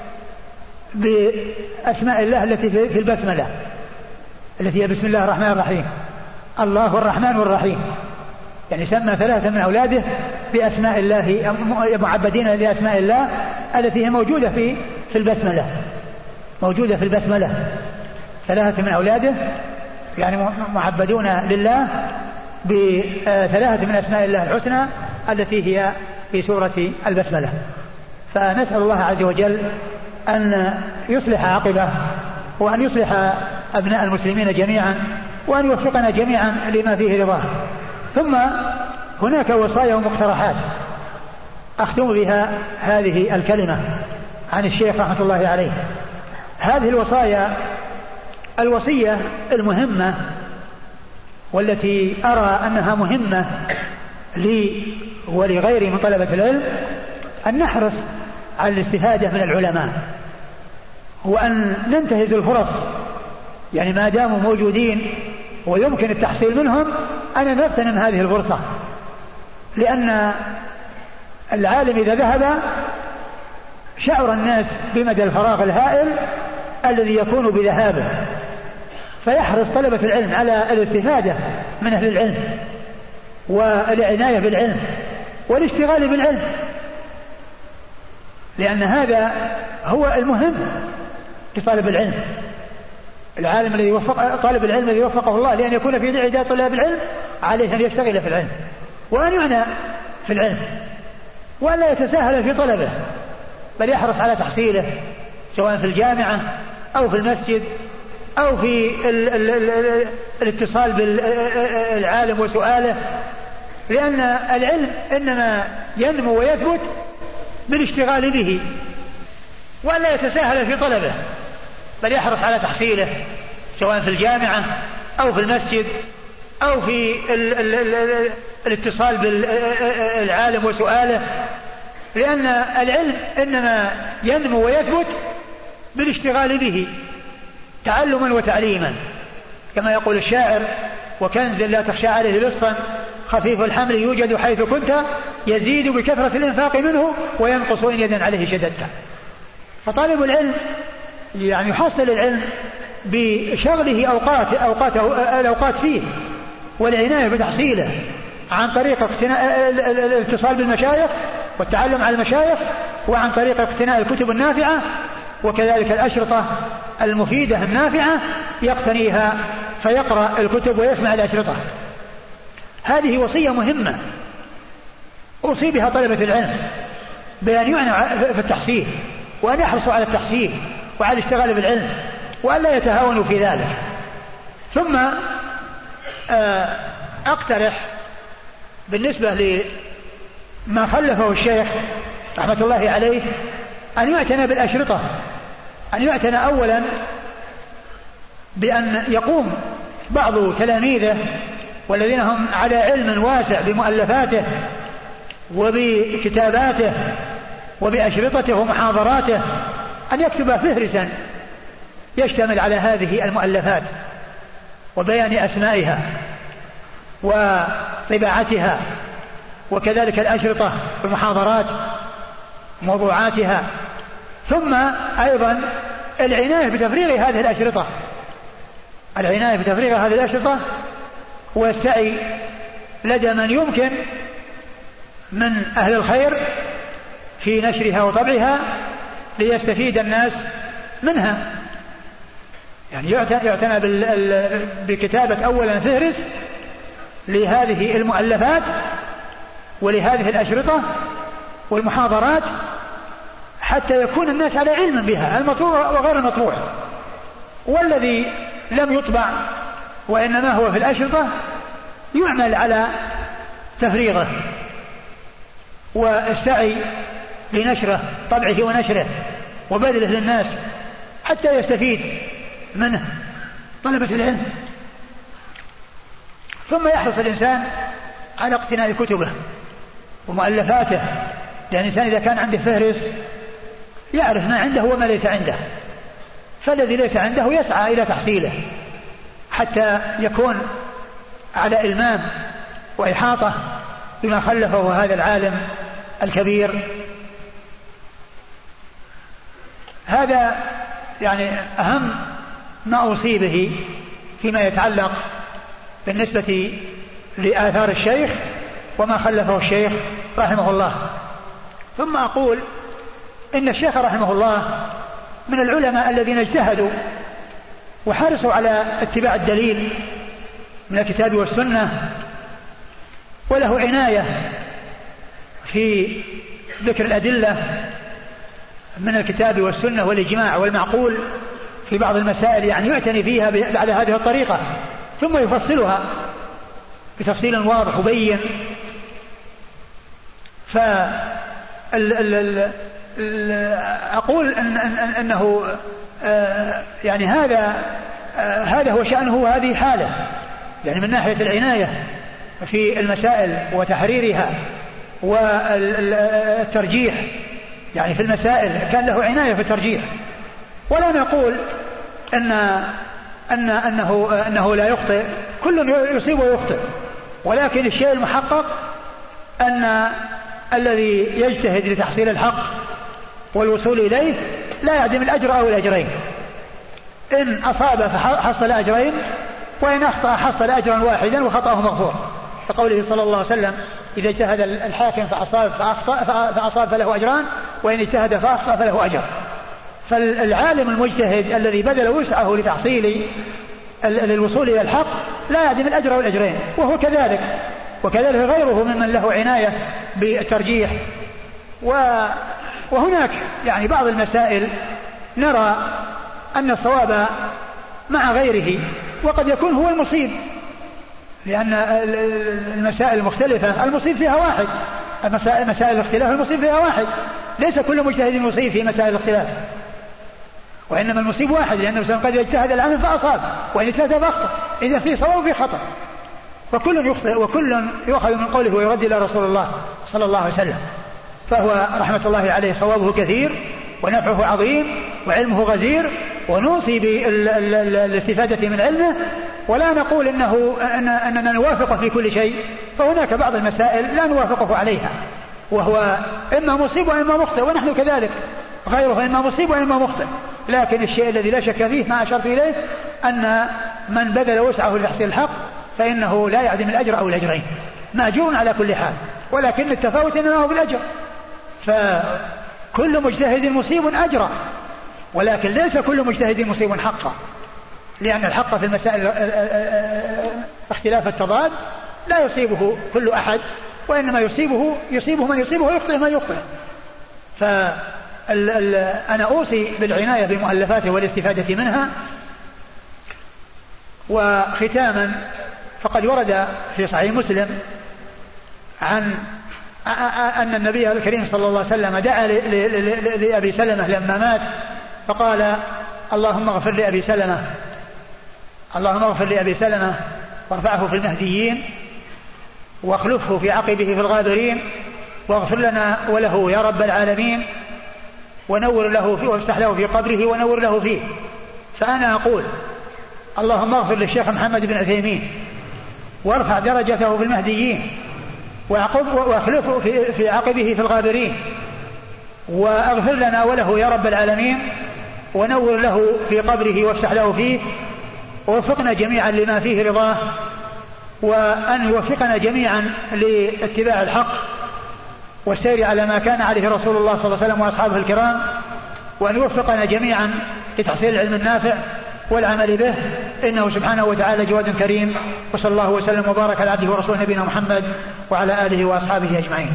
بأسماء الله التي في البسملة، التي هي بسم الله الرحمن الرحيم، الله الرحمن والرحيم. يعني سمى 3 من أولاده بأسماء الله، معبدين لأسماء الله التي هي موجودة في البسملة، موجودة في البسملة. 3 من أولاده يعني معبدون لله ب3 من أسماء الله الحسنى التي هي في سورة البسملة. فنسأل الله عز وجل أن يصلح عاقبه، وأن يصلح أبناء المسلمين جميعا، وأن يوفقنا جميعا لما فيه رضاه. ثم هناك وصايا ومقترحات أختم بها هذه الكلمة عن الشيخ رحمة الله عليه. هذه الوصية المهمة والتي أرى أنها مهمة لي ولغيري من طلبة العلم، أن نحرص على الاستفادة من العلماء، وأن ننتهز الفرص يعني ما داموا موجودين ويمكن التحصيل منهم أنا نغتنم هذه الفرصة، لأن العالم إذا ذهب شعر الناس بمدى الفراغ الهائل الذي يكون بذهابه، فيحرص طلبة العلم على الاستفادة من أهل العلم والعناية بالعلم والاشتغال بالعلم، لأن هذا هو المهم لطالب العلم. العالم الذي وفق طالب العلم الذي وفقه الله لأن يكون في عداد طلاب العلم عليه أن يشتغل في العلم وأن يعنى في العلم وأن لا يتساهل في طلبه، بل يحرص على تحصيله سواء في الجامعة أو في المسجد أو في الاتصال بالعالم وسؤاله، لأن العلم إنما ينمو ويثبت بالاشتغال به، وأن لا يتساهل في طلبه بل يحرص على تحصيله سواء في الجامعة أو في المسجد أو في الاتصال بالعالم وسؤاله، لأن العلم إنما ينمو ويثبت بالاشتغال به تعلما وتعليما، كما يقول الشاعر: وكنز لا تخشى عليه لصا خفيف الحمل يوجد حيث كنت يزيد بكثرة الإنفاق منه وينقص إن يدا عليه شددت. فطالب العلم يعني يحصل العلم بشغله الأوقات فيه والعناية بتحصيله عن طريق الاتصال بالمشايخ والتعلم على المشايخ، وعن طريق اقتناء الكتب النافعة، وكذلك الأشرطة المفيدة النافعة يقتنيها فيقرأ الكتب ويسمع الأشرطة. هذه وصية مهمة أوصي بها طلبة العلم، بأن يعنى في التحصيل وأن يحرصوا على التحصيل وعلى الاشتغال بالعلم وأن لا يتهاونوا في ذلك. ثم أقترح بالنسبة لما خلفه الشيخ رحمة الله عليه أن يعتنى بالأشرطة، أن يعتنى أولا بأن يقوم بعض تلاميذه والذين هم على علم واسع بمؤلفاته وبكتاباته وبأشرطته ومحاضراته أن يكتب فهرسا يشتمل على هذه المؤلفات وبيان أسمائها وطباعتها، وكذلك الأشرطة والمحاضرات موضوعاتها. ثم أيضا العناية بتفريغ هذه الأشرطة، العناية بتفريغ هذه الأشرطة والسعي لدى من يمكن من أهل الخير في نشرها وطبعها ليستفيد الناس منها. يعني يعتنى بكتابة أولا فهرس لهذه المؤلفات ولهذه الأشرطة والمحاضرات حتى يكون الناس على علم بها المطروح وغير المطروح، والذي لم يطبع وإنما هو في الأشرطة يعمل على تفريغه والسعي لنشره طبعه ونشره وبذله للناس حتى يستفيد منه طلبة العلم. ثم يحرص الإنسان على اقتناء كتبه ومؤلفاته، لأن الإنسان إذا كان عنده فهرس يعرف ما عنده وما ليس عنده، فالذي ليس عنده يسعى إلى تحصيله حتى يكون على إلمام وإحاطة بما خلفه هذا العالم الكبير. هذا يعني أهم ما أوصي به فيما يتعلق بالنسبة لآثار الشيخ وما خلفه الشيخ رحمه الله. ثم أقول إن الشيخ رحمه الله من العلماء الذين اجتهدوا وحرصوا على اتباع الدليل من الكتاب والسنة، وله عناية في ذكر الأدلة من الكتاب والسنة والإجماع والمعقول في بعض المسائل، يعني يعتني فيها على هذه الطريقة ثم يفصلها بتفصيل واضح وبين. أقول أنه يعني هذا هو شأنه وهذه حاله، يعني من ناحية العناية في المسائل وتحريرها والترجيح، يعني في المسائل كان له عناية في الترجيح. ولا نقول أن أنه لا يخطئ، كل يصيب ويخطئ، ولكن الشيء المحقق أن الذي يجتهد لتحصيل الحق والوصول إليه لا يعدم الأجر أو الأجرين، إن أصاب فحصل أجرين، وإن أخطأ حصل أجرا واحدا وخطأه مغفور، كقوله صلى الله عليه وسلم: إذا اجتهد الحاكم فأصاب فله أجران، وإن اجتهد فأخطأ فله أجر. فالعالم المجتهد الذي بذل وسعه لتحصيل الوصول إلى الحق لا يعدم الأجر والأجرين، وهو كذلك، وكذلك غيره ممن له عناية بالترجيح. وهناك يعني بعض المسائل نرى أن الصواب مع غيره، وقد يكون هو المصيب، لأن المسائل المختلفة المصيب فيها واحد، مسائل الاختلاف المصيب فيها واحد، ليس كل مجتهد مصيب في مسائل الاختلاف، وإنما المصيب واحد، لأنه قد يجتهد العمل فأصاب، وإن اجتهد فأخطأ، إذا في صواب وفي خطأ، وكل يخطئ وكل يؤخذ من قوله ويرد إلى رسول الله صلى الله عليه وسلم. فهو رحمة الله عليه صوابه كثير ونفعه عظيم وعلمه غزير، ونوصي بالاستفادة من علمه، ولا نقول أننا نوافقه في كل شيء، فهناك بعض المسائل لا نوافقه عليها، وهو إما مصيب وإما مخطئ، ونحن كذلك، غيره إما مصيب وإما مخطئ. لكن الشيء الذي لا شك فيه ما أشرت إليه أن من بذل وسعه لتحصيل الحق فإنه لا يعدم الأجر أو الأجرين، مأجور على كل حال، ولكن التفاوت إنما هو بالأجر. فكل مجتهد مصيب أجر، ولكن ليس كل مجتهد مصيب حقا، لأن الحق في المسائل اختلاف التضاد لا يصيبه كل أحد، وإنما يصيبه من يصيبه ويخطئ من يخطئ. فأنا أوصي بالعناية بمؤلفاته والاستفادة منها. وختاما، فقد ورد في صحيح مسلم عن أن النبي الكريم صلى الله عليه وسلم دعا لأبي سلمة لما مات فقال: اللهم اغفر لأبي سلمة، اللهم اغفر لأبي سلمة وارفعه في المهديين واخلفه في عقبه في الغابرين، واغفر لنا وله يا رب العالمين، ونور له فيه وافتح له في قبره ونور له فيه. فأنا أقول: اللهم اغفر للشيخ محمد بن عثيمين وارفع درجته في المهديين واخلفه في عقبه في الغابرين، واغفر لنا وله يا رب العالمين، ونور له في قبره وافتح له فيه، ووفقنا جميعا لما فيه رضاه، وأن يوفقنا جميعا لاتباع الحق والسير على ما كان عليه رسول الله صلى الله عليه وسلم وأصحابه الكرام، وأن يوفقنا جميعا لتحصيل العلم النافع والعمل به، إنه سبحانه وتعالى جواد كريم. وصلى الله وسلم وبارك على عبده ورسوله نبينا محمد وعلى آله وأصحابه أجمعين.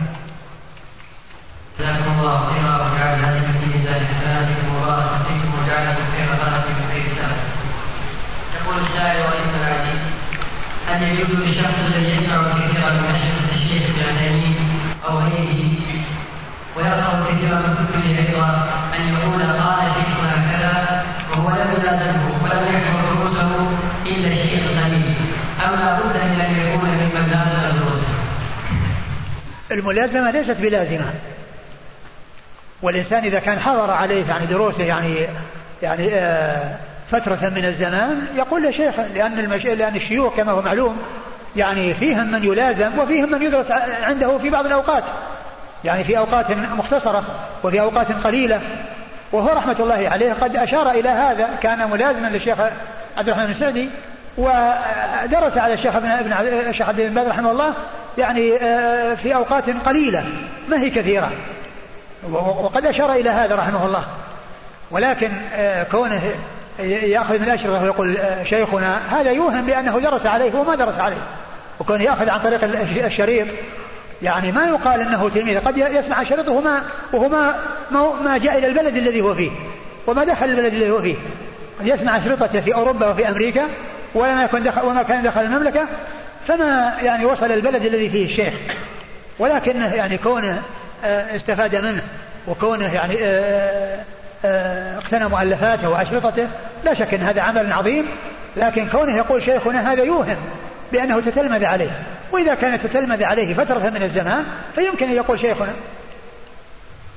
جزاكم الله خيرا وجعل هذه في ميزان حسناتكم وبارك فيكم وجعلكم خير خلقكم في كتابه. يقول السائل وليس العزيز: هل يجوز للشخص الذي يسمع كثيرا من أشرطة الشيخ ابن عثيمين أو غيره ويقرأ كثيرا من كتبه أيضا أن يقول قال شيخنا كذا وهو لم يلازمه ولم يحفظ دروسه إلا الشيء القليل، أم لا بد من أن يكون ممن لازم دروسه؟ الملازمة ليست بلازمة، والإنسان إذا كان حضر عليه يعني دروسه يعني فترة من الزمان يقول له شيخ، لأن الشيوخ كما هو معلوم يعني فيهم من يلازم وفيهم من يدرس عنده في بعض الأوقات، يعني في أوقات مختصرة وفي أوقات قليلة. وهو رحمة الله عليه قد أشار إلى هذا، كان ملازما للشيخ عبد الرحمن السعدي ودرس على الشيخ عبد بن باز رحمه الله يعني في أوقات قليلة ما هي كثيرة، وقد أشار إلى هذا رحمه الله. ولكن كونه يأخذ من الأشرطة ويقول شيخنا، هذا يوهم بأنه درس عليه وما درس عليه، وكونه يأخذ عن طريق الشريط يعني ما يقال أنه تلميذ، قد يسمع شريطه وهو ما جاء إلى البلد الذي هو فيه وما دخل البلد الذي هو فيه، قد يسمع شريطته في أوروبا وفي أمريكا وما كان دخل المملكة، فما يعني وصل البلد الذي فيه الشيخ. ولكن يعني كونه استفاد منه وكونه يعني اقتنى مؤلفاته وأشرطته لا شك أن هذا عمل عظيم، لكن كونه يقول شيخنا هذا يوهم بأنه تتلمذ عليه، وإذا كان تتلمذ عليه فترة من الزمان فيمكن أن يقول شيخنا.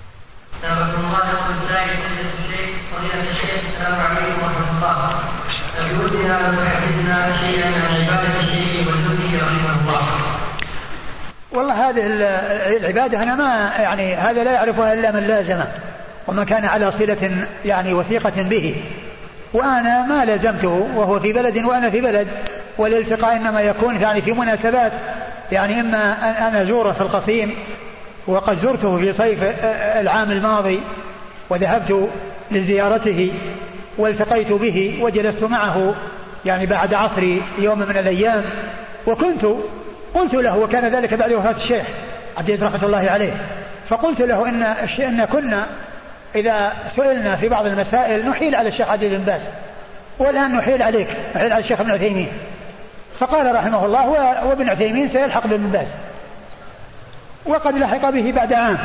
السلام عليكم ورحمة الله. فبودنا لو تحدثنا شيئا عن عبادة الشيخ والزهري رحمه الله. والله هذه العبادة أنا ما يعني هذا لا يعرفها إلا من لازمه وما كان على صلة يعني وثيقة به، وأنا ما لازمته وهو في بلد وأنا في بلد، والالتقاء إنما يكون يعني في مناسبات، يعني إما أنا أزوره في القصيم وقد زرته في صيف العام الماضي وذهبت لزيارته والتقيت به وجلست معه يعني بعد عصر يوم من الأيام، قلت له، وكان ذلك بعد وفاة الشيخ عبد رحمة الله عليه، فقلت له إن كنا إذا سئلنا في بعض المسائل نحيل على الشيخ عبد بن باز، والآن نحيل على الشيخ ابن عثيمين. فقال رحمه الله وابن عثيمين سيلحق بن باز، وقد لحق به بعد عام.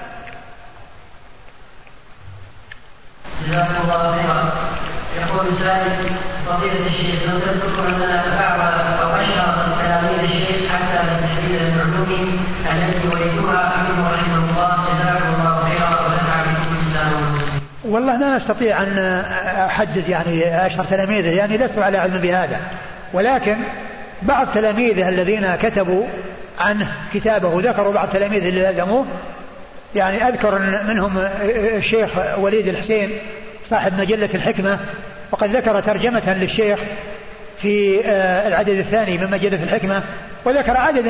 جزاكم الله خيرا. يقول سائل فضيلة الشيخ لو تذكر أننا بعض أو أشهر تلاميذ الشيخ حتى نستفيد من علومهم التي ولدوها منه رحمه الله. جزاكم الله خيرا ونفع بكم الإسلام والمسلمين. والله لا أستطيع أن أحدد يعني أشهر تلاميذه، يعني لست على علم بهذا، ولكن بعض تلاميذه الذين كتبوا عنه كتابه ذكروا بعض تلاميذه اللي لازموه، يعني أذكر منهم الشيخ وليد الحسين صاحب مجلة الحكمة، وقد ذكر ترجمة للشيخ في العدد الثاني من مجلة الحكمة، وذكر عددا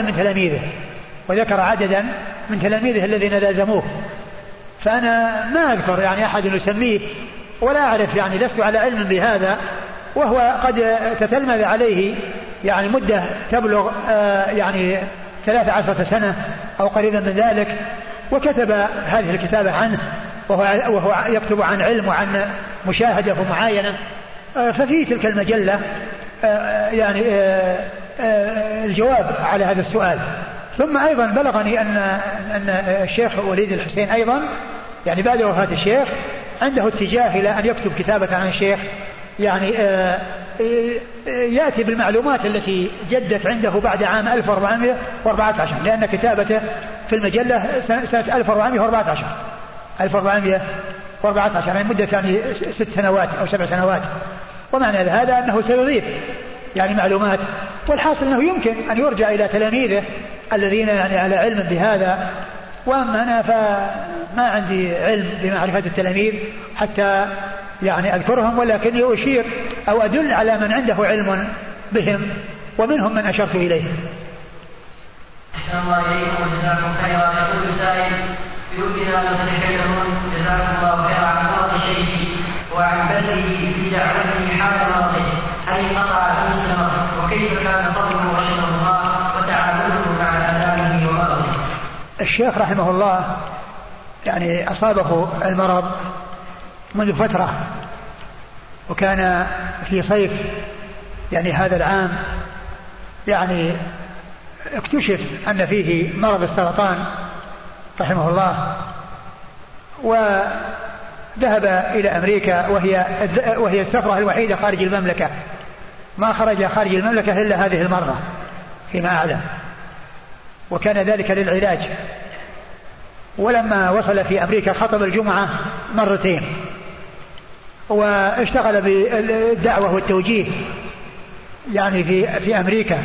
من تلاميذه الذين لازموه. فأنا ما أذكر يعني أحد يسميه ولا أعرف، يعني لست على علم بهذا، وهو قد تتلمذ عليه يعني مدة تبلغ يعني 13 سنة أو قريبا من ذلك، وكتب هذه الكتابة عنه وهو يكتب عن علم وعن مشاهدة ومعاينة. ففي تلك المجلة يعني الجواب على هذا السؤال. ثم أيضا بلغني أن الشيخ وليد الحسين أيضا يعني بعد وفاة الشيخ عنده اتجاه إلى أن يكتب كتابة عن الشيخ، يعني يأتي بالمعلومات التي جدت عنده بعد عام 1414، لأن كتابته في المجلة سنة 1414 يعني مدة يعني 6 سنوات أو 7 سنوات. ومعنى هذا أنه سيضيف يعني معلومات، والحاصل أنه يمكن أن يرجع إلى تلاميذه الذين يعني على علم بهذا. وأما أنا فما عندي علم بمعرفة التلاميذ حتى يعني أذكرهم، ولكني أشير أو أدل على من عنده علم بهم، ومنهم من أشرت إليه. أحسن الله إليكم وجزاكم خيرا. يقول سائل بودنا أن تتكلمون جزاكم الله خيرا عن مرض شيخي وعن بذله في دعوته حال مرضه، هل انقطع سلسلة وكيف كان صبره رحمه الله وتعامله مع آلامه ومرضه؟ الشيخ رحمه الله يعني أصابه المرض منذ فترة، وكان في صيف يعني هذا العام يعني اكتشف أن فيه مرض السرطان رحمه الله، وذهب إلى أمريكا وهي السفرة الوحيدة خارج المملكة، ما خرج خارج المملكة إلا هذه المرة فيما أعلم، وكان ذلك للعلاج. ولما وصل في أمريكا خطب الجمعة مرتين، واشتغل بالدعوة والتوجيه يعني في أمريكا.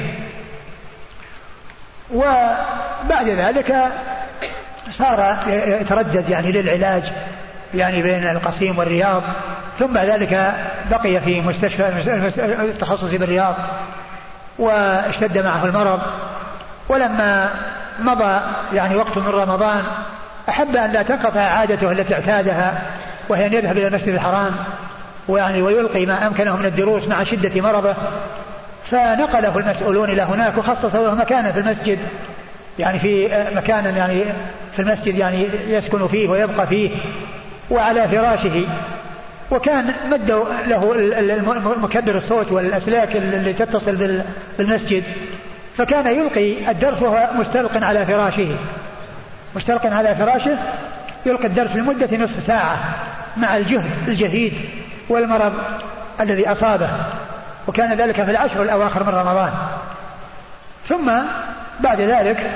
وبعد ذلك صار يتردد يعني للعلاج يعني بين القصيم والرياض، ثم بعد ذلك بقي في مستشفى التخصصي بالرياض، واشتد معه المرض. ولما مضى يعني وقت من رمضان أحب أن لا تنقطع عادته التي اعتادها، وهي أن يذهب إلى المسجد الحرام ويلقي ما أمكنه من الدروس مع شدة مرضه، فنقله المسؤولون إلى هناك وخصصوا له مكانا في المسجد، يعني في مكانا يعني في المسجد يعني يسكن فيه ويبقى فيه وعلى فراشه. وكان مدوا له مكبر الصوت والأسلاك اللي تتصل بالمسجد، فكان يلقي الدرس وهو مستلق على فراشه يلقي الدرس لمدة نصف ساعة مع الجهد الجهيد والمرض الذي أصابه، وكان ذلك في العشر الأواخر من رمضان. ثم بعد ذلك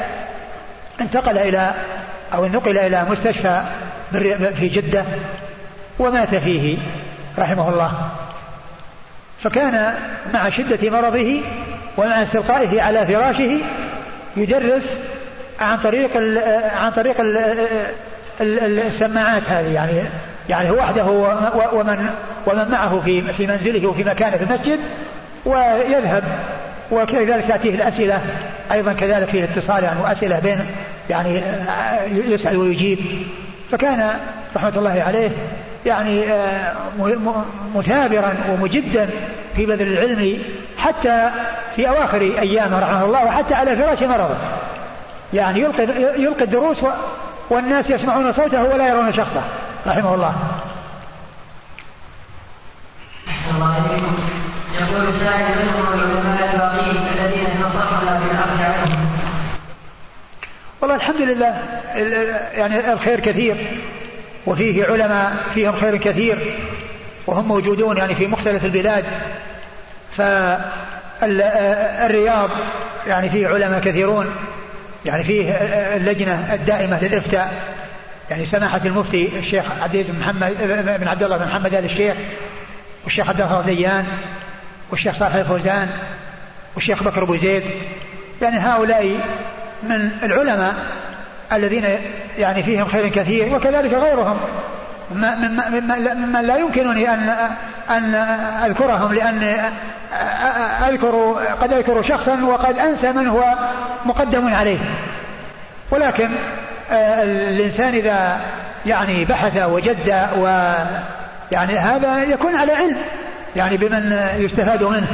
نقل إلى مستشفى في جدة ومات فيه رحمه الله. فكان مع شدة مرضه ومع استلقائه على فراشه يدرس عن طريق السماعات هذه، يعني هو وحده ومن معه في منزله وفي مكانه في المسجد، ويذهب وكذلك تأتيه الأسئلة أيضا كذلك فيه اتصال يعني وأسئلة بين يعني يسأل ويجيب. فكان رحمة الله عليه يعني مثابرا ومجدا في بذل العلم حتى في أواخر أيامه رحمه الله، وحتى على فراش مرضه يعني يلقي الدروس والناس يسمعون صوته ولا يرون شخصه رحمه الله. يقول سائل منهم العلماء الباقين الذين نصحنا بالأخذ عنهم. والله الحمد لله يعني الخير كثير، وفيه علماء فيهم خير كثير وهم موجودون يعني في مختلف البلاد. فالرياض يعني فيه علماء كثيرون، يعني فيه اللجنة الدائمة للإفتاء، يعني سماحة المفتي الشيخ عبد بن عبد الله بن محمد آل الشيخ، والشيخ عبد الله ديان، والشيخ صالح الفوزان، والشيخ بكر أبو زيد. يعني هؤلاء من العلماء الذين يعني فيهم خير كثير، وكذلك غيرهم ممن لا يمكنني أن أذكرهم، لأن قد أذكر شخصا وقد أنسى من هو مقدم عليه. ولكن الإنسان إذا يعني بحث وجد ويعني هذا يكون على علم يعني بمن يستفاد منه.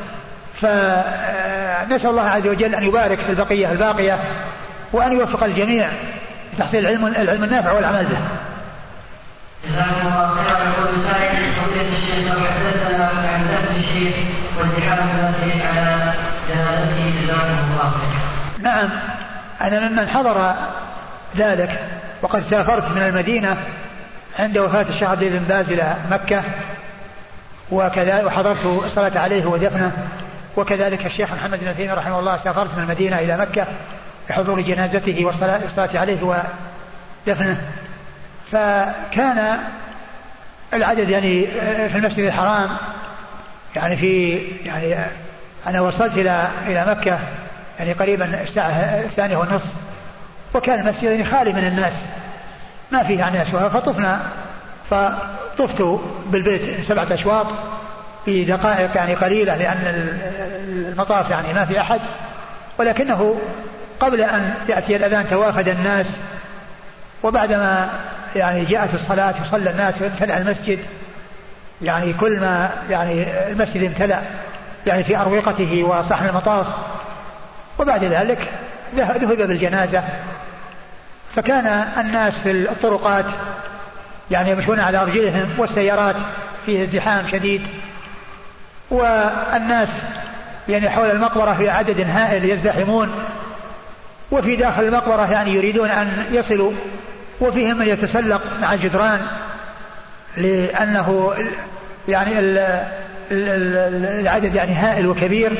فنسأل الله عز وجل أن يبارك في البقية الباقية، وأن يوفق الجميع لتحصيل العلم النافع والعمل به. جزاكم الله خيرا. يقول سائل فضيلة الشيخ لو حدثنا عن دفن الشيخ والتحام الناس على جنازته جزاكم الله خيرا. نعم، أنا ممن حضر ذلك، وقد سافرت من المدينة عند وفاة الشيخ عبد بن باز إلى مكة، وكذا وحضرت الصلاة عليه ودفنه، وكذلك الشيخ محمد بن تيمية رحمه الله سافرت من المدينة إلى مكة لحضور جنازته والصلاة عليه ودفنه. فكان العدد يعني في المسجد الحرام يعني أنا وصلت إلى مكة يعني قريبا الساعة 2:30، وكان المسجد يعني خالي من الناس ما فيه يعني أشواط. فطفت بالبيت 7 أشواط في دقائق يعني قليلة، لأن المطاف يعني ما في أحد، ولكنه قبل أن يأتي الأذان توافد الناس، وبعدما يعني جاءت الصلاة وصلى الناس وامتلأ المسجد، يعني كل ما يعني المسجد امتلأ يعني في أروقته وصحن المطاف. وبعد ذلك ذهب بالجنازة، فكان الناس في الطرقات يعني يمشون على أرجلهم، والسيارات فيه ازدحام شديد، والناس يعني حول المقبرة في عدد هائل يزدحمون، وفي داخل المقبرة يعني يريدون أن يصلوا، وفيهم من يتسلق مع الجدران، لأنه يعني العدد يعني هائل وكبير،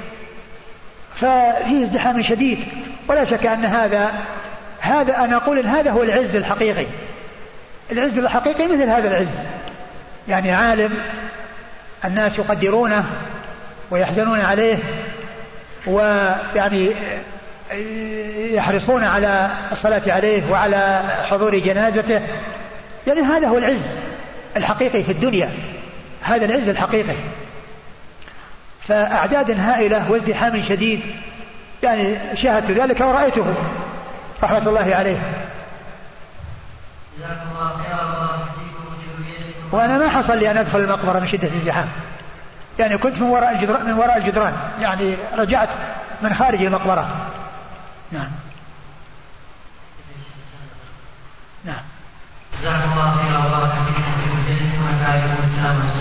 ففيه ازدحام شديد. ولا شك أن هذا أنا أقول إن هذا هو العز الحقيقي. العز الحقيقي مثل هذا العز، يعني عالم الناس يقدرونه ويحزنون عليه، ويعني يحرصون على الصلاة عليه وعلى حضور جنازته. يعني هذا هو العز الحقيقي في الدنيا، هذا العز الحقيقي. فأعداد هائلة وازدحام شديد، يعني شاهدت ذلك ورأيته رحمة الله عليه. وأنا ما حصل لي أن أدخل المقبرة من شدة الازدحام، يعني كنت من وراء الجدران، يعني رجعت من خارج المقبرة. نعم. جزاكم الله خيرا وبارك فيكم في الجنة ونفعكم بالسلام.